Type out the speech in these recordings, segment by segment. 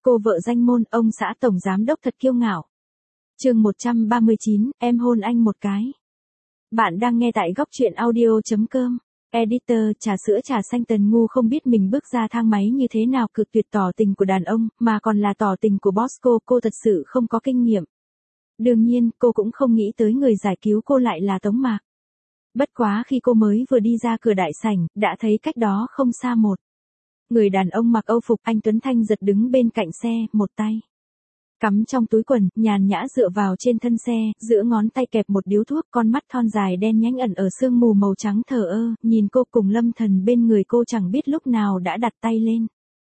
Cô vợ danh môn, ông xã tổng giám đốc thật kiêu ngạo. Chương 139, em hôn anh một cái. Bạn đang nghe tại góc truyện audio.com. Editor, trà sữa trà xanh. Tần Ngu không biết mình bước ra thang máy như thế nào cực tuyệt tỏ tình của đàn ông, mà còn là tỏ tình của boss cô thật sự không có kinh nghiệm. Đương nhiên, cô cũng không nghĩ tới người giải cứu cô lại là Tống Mạc. Bất quá khi cô mới vừa đi ra cửa đại sảnh, đã thấy cách đó không xa một người đàn ông mặc Âu phục, anh Tuấn Thanh giật đứng bên cạnh xe, một tay cắm trong túi quần, nhàn nhã dựa vào trên thân xe, giữa ngón tay kẹp một điếu thuốc, con mắt thon dài đen nhánh ẩn ở sương mù màu trắng thờ ơ, nhìn cô cùng Lâm Thần bên người cô chẳng biết lúc nào đã đặt tay lên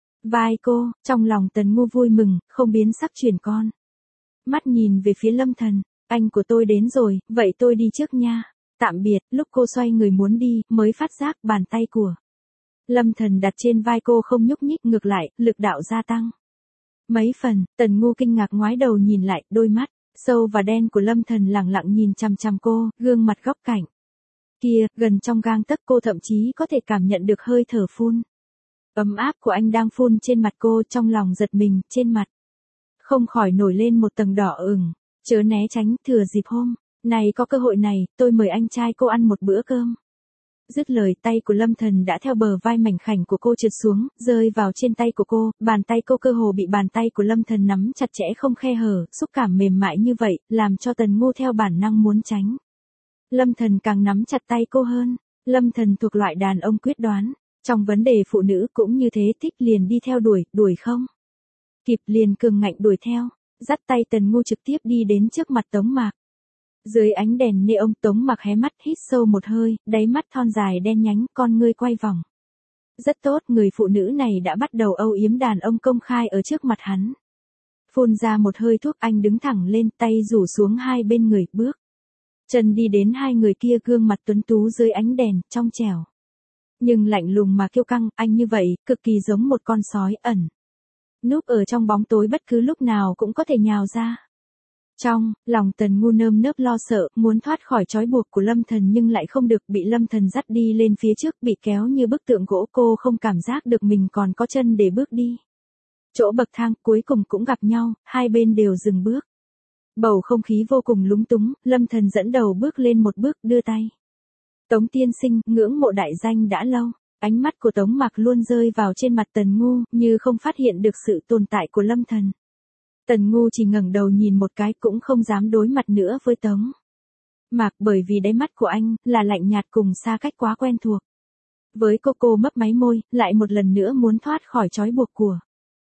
vai cô, trong lòng Tần Ngu vui mừng, không biến sắc chuyển con mắt nhìn về phía Lâm Thần, anh của tôi đến rồi, vậy tôi đi trước nha. Tạm biệt. Lúc cô xoay người muốn đi, mới phát giác bàn tay của Lâm Thần đặt trên vai cô không nhúc nhích, ngược lại, lực đạo gia tăng mấy phần. Tần Ngu kinh ngạc ngoái đầu nhìn lại, đôi mắt sâu và đen của Lâm Thần lẳng lặng nhìn chằm chằm cô, gương mặt góc cạnh kia, gần trong gang tấc, cô thậm chí có thể cảm nhận được hơi thở phun ấm áp của anh đang phun trên mặt cô, trong lòng giật mình, trên mặt không khỏi nổi lên một tầng đỏ ửng. Chớ né tránh, thừa dịp hôm này có cơ hội này, tôi mời anh trai cô ăn một bữa cơm. Dứt lời, tay của Lâm Thần đã theo bờ vai mảnh khảnh của cô trượt xuống, rơi vào trên tay của cô, bàn tay cô cơ hồ bị bàn tay của Lâm Thần nắm chặt chẽ không khe hở, xúc cảm mềm mại như vậy, làm cho Tần Ngu theo bản năng muốn tránh. Lâm Thần càng nắm chặt tay cô hơn. Lâm Thần thuộc loại đàn ông quyết đoán, trong vấn đề phụ nữ cũng như thế, thích liền đi theo đuổi không kịp liền cường ngạnh đuổi theo, dắt tay Tần Ngu trực tiếp đi đến trước mặt Tống Mạc. Dưới ánh đèn neon, Tống Mạc hé mắt hít sâu một hơi, đáy mắt thon dài đen nhánh, con ngươi quay vòng. Rất tốt, người phụ nữ này đã bắt đầu âu yếm đàn ông công khai ở trước mặt hắn. Phun ra một hơi thuốc, anh đứng thẳng lên, tay rủ xuống hai bên người, bước chân đi đến hai người kia, gương mặt tuấn tú dưới ánh đèn, trong trẻo nhưng lạnh lùng mà kiêu căng. Anh như vậy, cực kỳ giống một con sói ẩn núp ở trong bóng tối, bất cứ lúc nào cũng có thể nhào ra. Trong lòng Tần Ngu nơm nớp lo sợ, muốn thoát khỏi trói buộc của Lâm Thần nhưng lại không được, bị Lâm Thần dắt đi lên phía trước, bị kéo như bức tượng gỗ, cô không cảm giác được mình còn có chân để bước đi. Chỗ bậc thang cuối cùng cũng gặp nhau, hai bên đều dừng bước. Bầu không khí vô cùng lúng túng, Lâm Thần dẫn đầu bước lên một bước, đưa tay. Tống tiên sinh, ngưỡng mộ đại danh đã lâu. Ánh mắt của Tống Mạc luôn rơi vào trên mặt Tần Ngu, như không phát hiện được sự tồn tại của Lâm Thần. Tần Ngu chỉ ngẩng đầu nhìn một cái, cũng không dám đối mặt nữa với Tống Mạc, bởi vì đáy mắt của anh là lạnh nhạt cùng xa cách quá quen thuộc. Với cô mấp máy môi, lại một lần nữa muốn thoát khỏi trói buộc của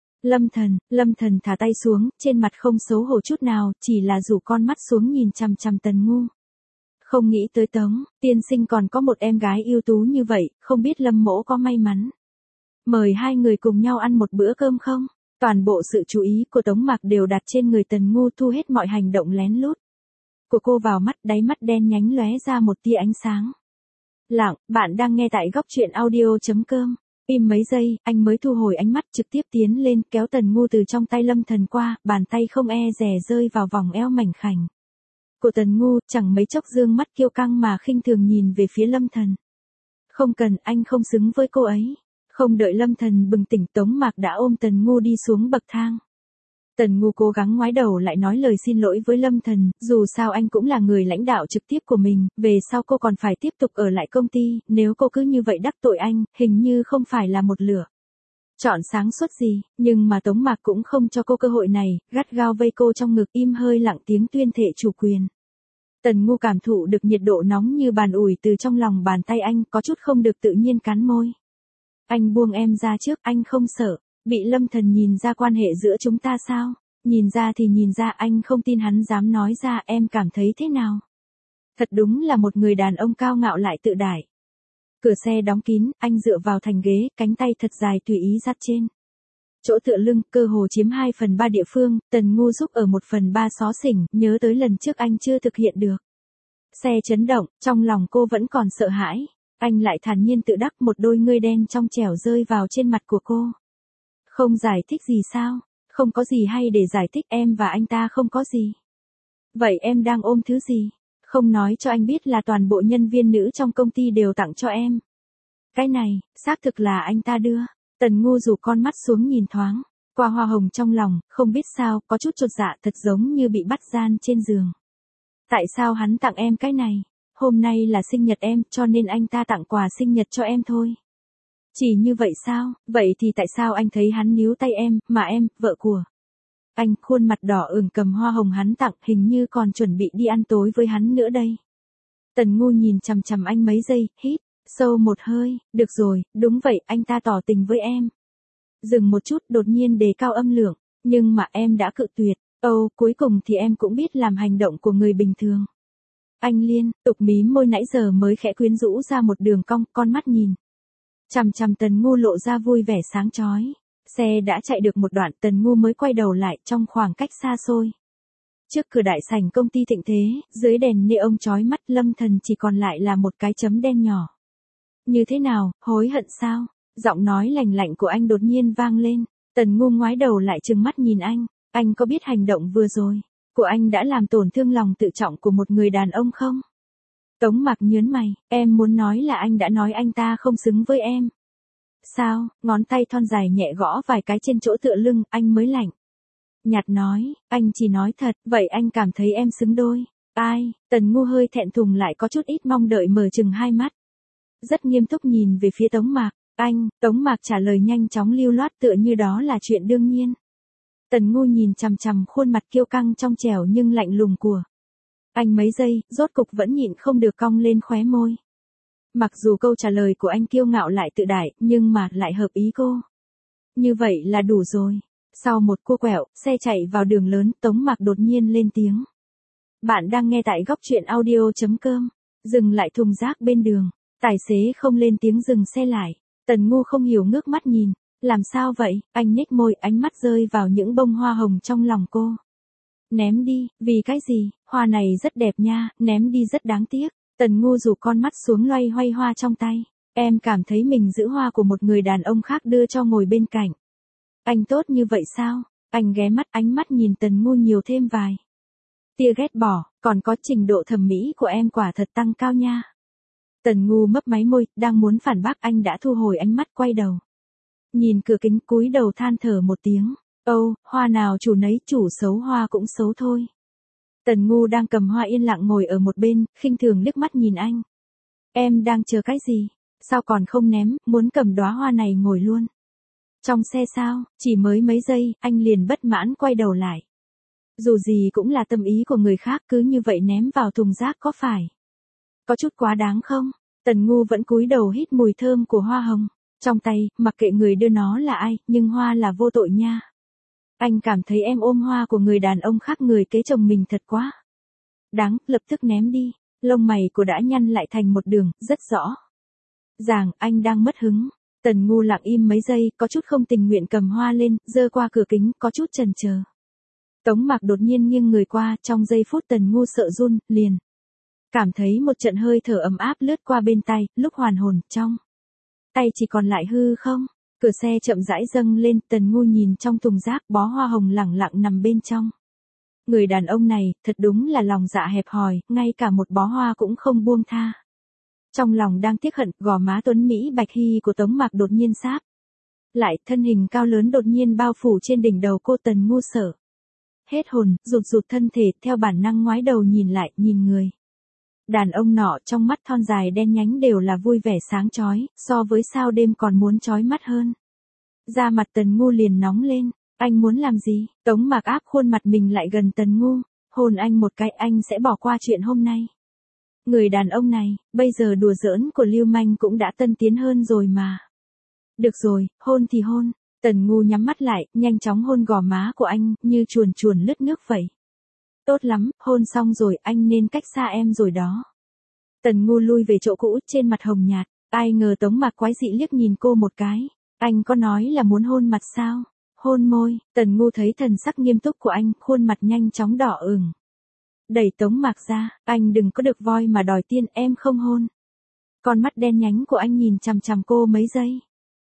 Lâm Thần thả tay xuống, trên mặt không xấu hổ chút nào, chỉ là rủ con mắt xuống nhìn chằm chằm Tần Ngu. Không nghĩ tới Tống tiên sinh còn có một em gái ưu tú như vậy, không biết Lâm mỗ có may mắn mời hai người cùng nhau ăn một bữa cơm không? Toàn bộ sự chú ý của Tống Mạc đều đặt trên người Tần Ngu, thu hết mọi hành động lén lút của cô vào mắt, đáy mắt đen nhánh lóe ra một tia ánh sáng lặng. Bạn đang nghe tại góc truyện audio.com. Im mấy giây, anh mới thu hồi ánh mắt, trực tiếp tiến lên, kéo Tần Ngu từ trong tay Lâm Thần qua, bàn tay không e dè rơi vào vòng eo mảnh khảnh của Tần Ngu, chẳng mấy chốc dương mắt kiêu căng mà khinh thường nhìn về phía Lâm Thần. Không cần, anh không xứng với cô ấy. Không đợi Lâm Thần bừng tỉnh, Tống Mạc đã ôm Tần Ngu đi xuống bậc thang. Tần Ngu cố gắng ngoái đầu lại nói lời xin lỗi với Lâm Thần, dù sao anh cũng là người lãnh đạo trực tiếp của mình, về sau cô còn phải tiếp tục ở lại công ty, nếu cô cứ như vậy đắc tội anh, hình như không phải là một lựa chọn sáng suốt gì, nhưng mà Tống Mạc cũng không cho cô cơ hội này, gắt gao vây cô trong ngực, im hơi lặng tiếng tuyên thệ chủ quyền. Tần Ngu cảm thụ được nhiệt độ nóng như bàn ủi từ trong lòng bàn tay anh, có chút không được tự nhiên cắn môi. Anh buông em ra trước, anh không sợ bị Lâm Thần nhìn ra quan hệ giữa chúng ta sao? Nhìn ra thì nhìn ra, anh không tin hắn dám nói ra. Em cảm thấy thế nào? Thật đúng là một người đàn ông cao ngạo lại tự đại. Cửa xe đóng kín, anh dựa vào thành ghế, cánh tay thật dài tùy ý dắt trên chỗ tựa lưng, cơ hồ chiếm 2/3 địa phương. Tần Ngu giúp ở 1/3 xó xỉnh, nhớ tới lần trước anh chưa thực hiện được. Xe chấn động, trong lòng cô vẫn còn sợ hãi. Anh lại thản nhiên tự đắc, một đôi ngươi đen trong trẻo rơi vào trên mặt của cô. Không giải thích gì sao? Không có gì hay để giải thích, em và anh ta không có gì. Vậy em đang ôm thứ gì? Không nói cho anh biết là toàn bộ nhân viên nữ trong công ty đều tặng cho em. Cái này, xác thực là anh ta đưa. Tần Ngu rủ con mắt xuống nhìn thoáng Qua hoa hồng trong lòng, không biết sao, có chút chột dạ thật giống như bị bắt gian trên giường. Tại sao hắn tặng em cái này? Hôm nay là sinh nhật em, cho nên anh ta tặng quà sinh nhật cho em thôi. Chỉ như vậy sao? Vậy thì tại sao anh thấy hắn níu tay em, mà em, vợ của anh, khuôn mặt đỏ ửng cầm hoa hồng hắn tặng, hình như còn chuẩn bị đi ăn tối với hắn nữa đây. Tần Ngu nhìn chằm chằm anh mấy giây, hít sâu một hơi, được rồi, đúng vậy, anh ta tỏ tình với em. Dừng một chút, đột nhiên đề cao âm lượng, nhưng mà em đã cự tuyệt. Cuối cùng thì em cũng biết làm hành động của người bình thường. Anh liên tục mím môi, nãy giờ mới khẽ quyến rũ ra một đường cong, con mắt nhìn chằm chằm Tần Ngu lộ ra vui vẻ sáng chói. Xe đã chạy được một đoạn, Tần Ngu mới quay đầu lại trong khoảng cách xa xôi. Trước cửa đại sảnh công ty Thịnh Thế, dưới đèn neon chói mắt, Lâm Thần chỉ còn lại là một cái chấm đen nhỏ. Như thế nào, hối hận sao? Giọng nói lành lạnh của anh đột nhiên vang lên. Tần Ngu ngoái đầu lại trừng mắt nhìn anh có biết hành động vừa rồi của anh đã làm tổn thương lòng tự trọng của một người đàn ông không? Tống Mạc nhớn mày, em muốn nói là anh đã nói anh ta không xứng với em. Sao? Ngón tay thon dài nhẹ gõ vài cái trên chỗ tựa lưng, anh mới lạnh nhạt nói, anh chỉ nói thật, vậy anh cảm thấy em xứng đôi. Ai? Tần Ngu hơi thẹn thùng lại có chút ít mong đợi mở chừng hai mắt. Rất nghiêm túc nhìn về phía Tống Mạc. Tống Mạc trả lời nhanh chóng lưu loát tựa như đó là chuyện đương nhiên. Tần Ngu nhìn chằm chằm khuôn mặt kiêu căng trong trẻo nhưng lạnh lùng của anh mấy giây, rốt cục vẫn nhịn không được cong lên khóe môi. Mặc dù câu trả lời của anh kiêu ngạo lại tự đại, nhưng mà lại hợp ý cô. Như vậy là đủ rồi. Sau một cua quẹo, xe chạy vào đường lớn, Tống Mạc đột nhiên lên tiếng. Bạn đang nghe tại góc truyện audio.com. Dừng lại thùng rác bên đường. Tài xế không lên tiếng dừng xe lại. Tần Ngu không hiểu ngước mắt nhìn. Làm sao vậy? Anh nhếch môi, ánh mắt rơi vào những bông hoa hồng trong lòng cô. Ném đi, vì cái gì? Hoa này rất đẹp nha, ném đi rất đáng tiếc. Tần Ngu rủ con mắt xuống loay hoay hoa trong tay. Em cảm thấy mình giữ hoa của một người đàn ông khác đưa cho ngồi bên cạnh. Anh tốt như vậy sao? Anh ghé mắt, ánh mắt nhìn Tần Ngu nhiều thêm vài tia ghét bỏ, còn có trình độ thẩm mỹ của em quả thật tăng cao nha. Tần Ngu mấp máy môi, đang muốn phản bác anh đã thu hồi ánh mắt quay đầu. Nhìn cửa kính cúi đầu than thở một tiếng. Hoa nào chủ nấy, chủ xấu hoa cũng xấu thôi. Tần Ngu đang cầm hoa yên lặng ngồi ở một bên, khinh thường liếc mắt nhìn anh. Em đang chờ cái gì? Sao còn không ném, muốn cầm đóa hoa này ngồi luôn. Trong xe sao? Chỉ mới mấy giây, anh liền bất mãn quay đầu lại. Dù gì cũng là tâm ý của người khác, cứ như vậy ném vào thùng rác có phải có chút quá đáng không? Tần Ngu vẫn cúi đầu hít mùi thơm của hoa hồng trong tay, mặc kệ người đưa nó là ai, nhưng hoa là vô tội nha. Anh cảm thấy em ôm hoa của người đàn ông khác người kế chồng mình thật quá đáng, lập tức ném đi. Lông mày của đã nhăn lại thành một đường, rất rõ ràng anh đang mất hứng. Tần Ngu lặng im mấy giây, có chút không tình nguyện cầm hoa lên, giơ qua cửa kính, có chút chần chờ. Tống Mạc đột nhiên nghiêng người qua, trong giây phút Tần Ngu sợ run, liền cảm thấy một trận hơi thở ấm áp lướt qua bên tay, lúc hoàn hồn, trong tay chỉ còn lại hư không. Cửa xe chậm rãi dâng lên, Tần Ngu nhìn trong thùng rác, bó hoa hồng lẳng lặng nằm bên trong. Người đàn ông này, thật đúng là lòng dạ hẹp hòi, ngay cả một bó hoa cũng không buông tha. Trong lòng đang tiếc hận, gò má tuấn Mỹ bạch hy của Tống Mạc đột nhiên sáp lại, thân hình cao lớn đột nhiên bao phủ trên đỉnh đầu cô. Tần Ngu sợ hết hồn, rụt thân thể, theo bản năng ngoái đầu nhìn lại, nhìn người đàn ông nọ, trong mắt thon dài đen nhánh đều là vui vẻ sáng chói, so với sao đêm còn muốn chói mắt hơn. Da mặt Tần Ngu liền nóng lên. Anh muốn làm gì? Tống Mạc áp khuôn mặt mình lại gần Tần Ngu, hôn anh một cái, anh sẽ bỏ qua chuyện hôm nay. Người đàn ông này, bây giờ đùa giỡn của lưu manh cũng đã tân tiến hơn rồi mà. Được rồi, hôn thì hôn. Tần Ngu nhắm mắt lại, nhanh chóng hôn gò má của anh, như chuồn chuồn lướt nước vậy. Tốt lắm, hôn xong rồi, anh nên cách xa em rồi đó. Tần Ngu lui về chỗ cũ, trên mặt hồng nhạt. Ai ngờ Tống Mạc quái dị liếc nhìn cô một cái. Anh có nói là muốn hôn mặt sao? Hôn môi. Tần Ngu thấy thần sắc nghiêm túc của anh, khuôn mặt nhanh chóng đỏ ửng. Đẩy Tống Mạc ra, anh đừng có được voi mà đòi tiên, em không hôn. Con mắt đen nhánh của anh nhìn chằm chằm cô mấy giây.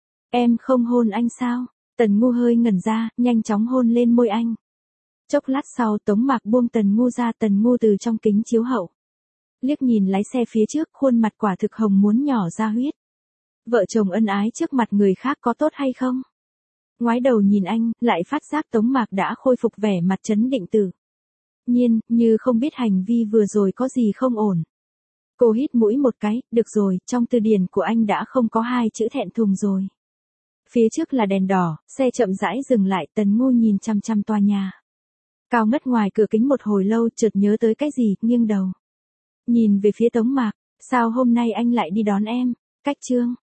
Em không hôn anh sao? Tần Ngu hơi ngẩn ra, nhanh chóng hôn lên môi anh. Chốc lát sau, Tống Mạc buông Tần Ngu ra. Tần Ngu từ trong kính chiếu hậu liếc nhìn lái xe phía trước, khuôn mặt quả thực hồng muốn nhỏ ra huyết. Vợ chồng ân ái trước mặt người khác có tốt hay không? Ngoái đầu nhìn anh, lại phát giác Tống Mạc đã khôi phục vẻ mặt trấn định tự nhiên, như không biết hành vi vừa rồi có gì không ổn. Cô hít mũi một cái, được rồi, trong từ điển của anh đã không có hai chữ thẹn thùng rồi. Phía trước là đèn đỏ, xe chậm rãi dừng lại, Tần Ngu nhìn chăm chăm tòa nhà cao ngất ngoài cửa kính một hồi lâu, chợt nhớ tới cái gì, nghiêng đầu. Nhìn về phía Tống Mạc, sao hôm nay anh lại đi đón em? Cách Trương